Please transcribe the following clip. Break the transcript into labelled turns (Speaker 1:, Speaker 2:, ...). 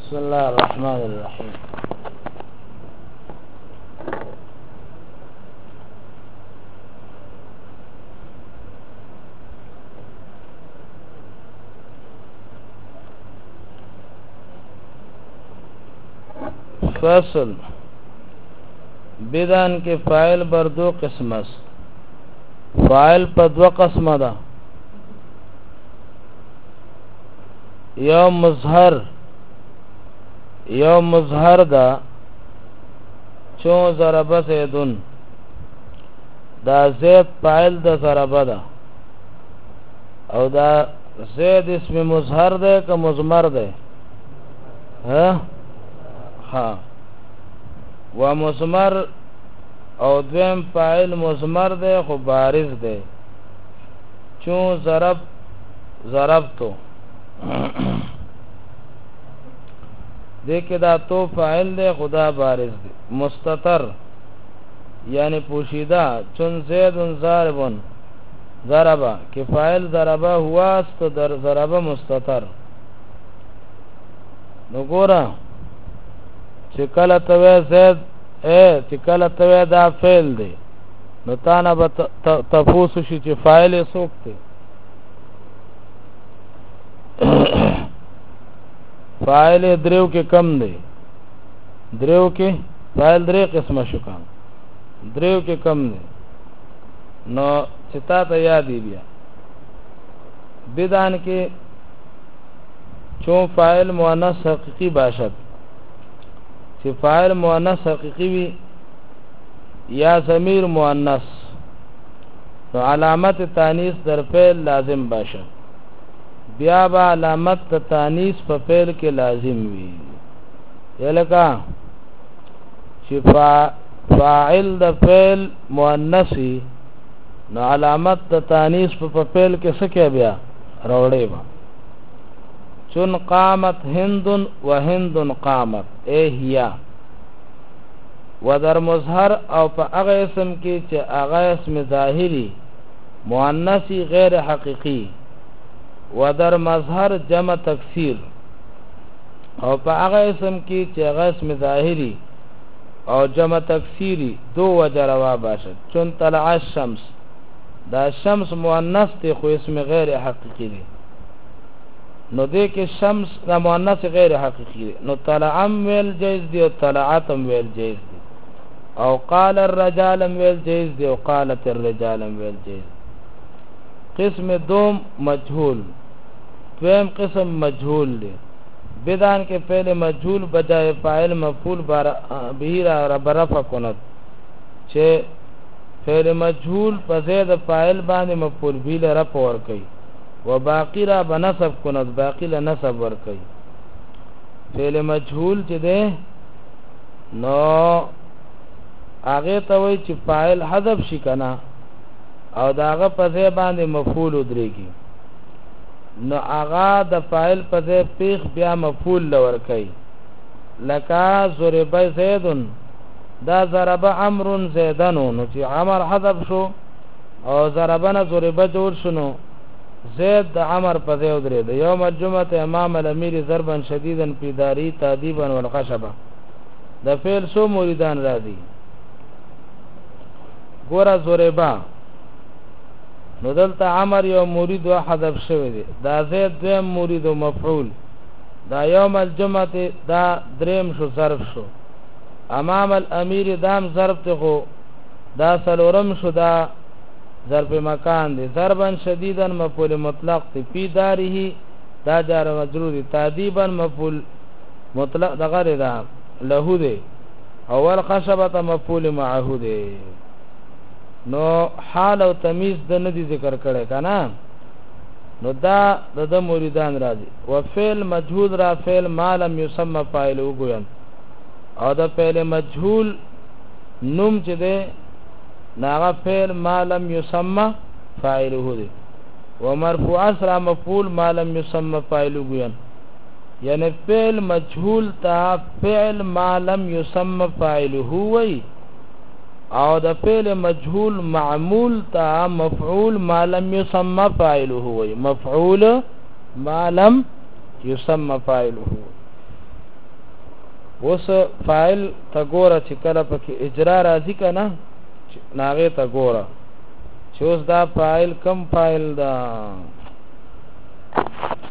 Speaker 1: بسم الله الرحمن الرحيم. فصل بدان کې فاعل بر دو قسم است. فاعل په دو قسمه ده، یو مظهر ده چون ضربه زیدون، دا زید فاعل ده ضربه ده، او دا زید اسم مظهر ده که مضمر ده؟ ها و مضمر او دویم فاعل مضمر ده خو بارز ده چون ضرب تو دیکھ دا تو فاعل ده خدا بارز ده. مستتر یعنی پوشیدہ چون زید ضاربن ضربہ کہ فاعل ضربہ ہوا است در ضربہ مستتر. نو گورا چکل توی زید چکل توی دا فعل ده، نو تانا با تفوسو شی چی فاعل سوکتے فاعل دریو کې کم دی، دریو کې فاعل درې قسمه شو کام، دریو کې کم دی. نو چتا ته یادی بیا بدان کې چون فاعل مؤنث حقیقی باشد، چې فاعل مؤنث حقیقی وي یا ضمیر مؤنث، نو علامت تانیث در فعل لازم باشد. بیا با علامت تانیث په فعل کې لازم وي، یلکه چې فاعل د فعل مؤنثی، نو علامت تانیث په فعل کې څه کې بیا راوړې با. چون قامت هند و هند قامت هيا، و در مظهر او په هغه اسم کې چې هغه اسم ظاهری مؤنثی غیر حقیقی، و در مظهر جمع تکسیر، او په هغه اسم کې چې هغه اسم ظاهری او جمع تکسیری دو وجه روا باشد. چون طلع الشمس، دا شمس مؤنث دی خو اسم غیر حقیقی دی، نو دې کې شمس دا مؤنث غیر حقیقی دی، نو طلعم ویل جایز دی او طلعتم ویل جایز دی، او قال الرجال ویل جایز دی او قالت الرجال ویل جایز دی. قسم دوم مجهول، دویم قسم مجهول دی. بدان کے پہلے مجهول بجائے فاعل مفعول به را برفع کند، چه فعل مجهول په زید فاعل باندې مفعول به له رفع ور کوي، و باقی را بنصب کند، باقی له نصب ور کوي. فعل مجهول چې ده نو هغه ته وایي چې فاعل حذف شي کنه او داغه په ځای باندې مفعول ودرېږي، نو هغه د فاعل په ځای پیخ بیا مفعول لور کوي. لکه ضرب زیدن، دا ضرب عمرو زیدن، نو چې عمر حذف شو او ضربنا ضرب جوړ شنو، زید د عمر په ځای ودرېد. یوم الجمعه امام الامیر ضربا شدیدا فی داری تادیبا والخشبه، د فعل سو مریدان راځي. ګوره ضربا، نو دلته عمر یو مرید و حذف شوی دی، دا زید دویم مرید و مفعول، دا یوم الجمعه دا دریم شو ظرف شو، امام الامیر دام ظرف ته خو دا سلورم شو، دا ظرف مکان دی. ضربا شدیدا مفعول مطلق دی، فی داره دا جار مجرور دی، تادیبا مفعول مطلق دغه دا له دی، اول خشبه مفعول معه دی. نو حال او تمیز د ندی ذکر کړي کنه، نو دا د مریدان راځي. و فعل مجهول را فعل ما لم يسمى فاعل وګوین، او د فعل مجهول نوم چې ده ناغه فعل ما لم يسمى فاعله دی، و مرفوع اسرا مفعول ما لم يسمى فاعل وګوین، یعنی فعل مجهول تا فعل ما لم يسمى فاعله وی، او د فعل مجهول معمول تا مفعول ما لم يسمى فاعله وی، مفعول ما لم يسمى فاعله. اوس فاعل ته ګوره چې کله پکې اجرا راځي کنه ناغه ته ګوره چې اوس دا فاعل کم فاعل دا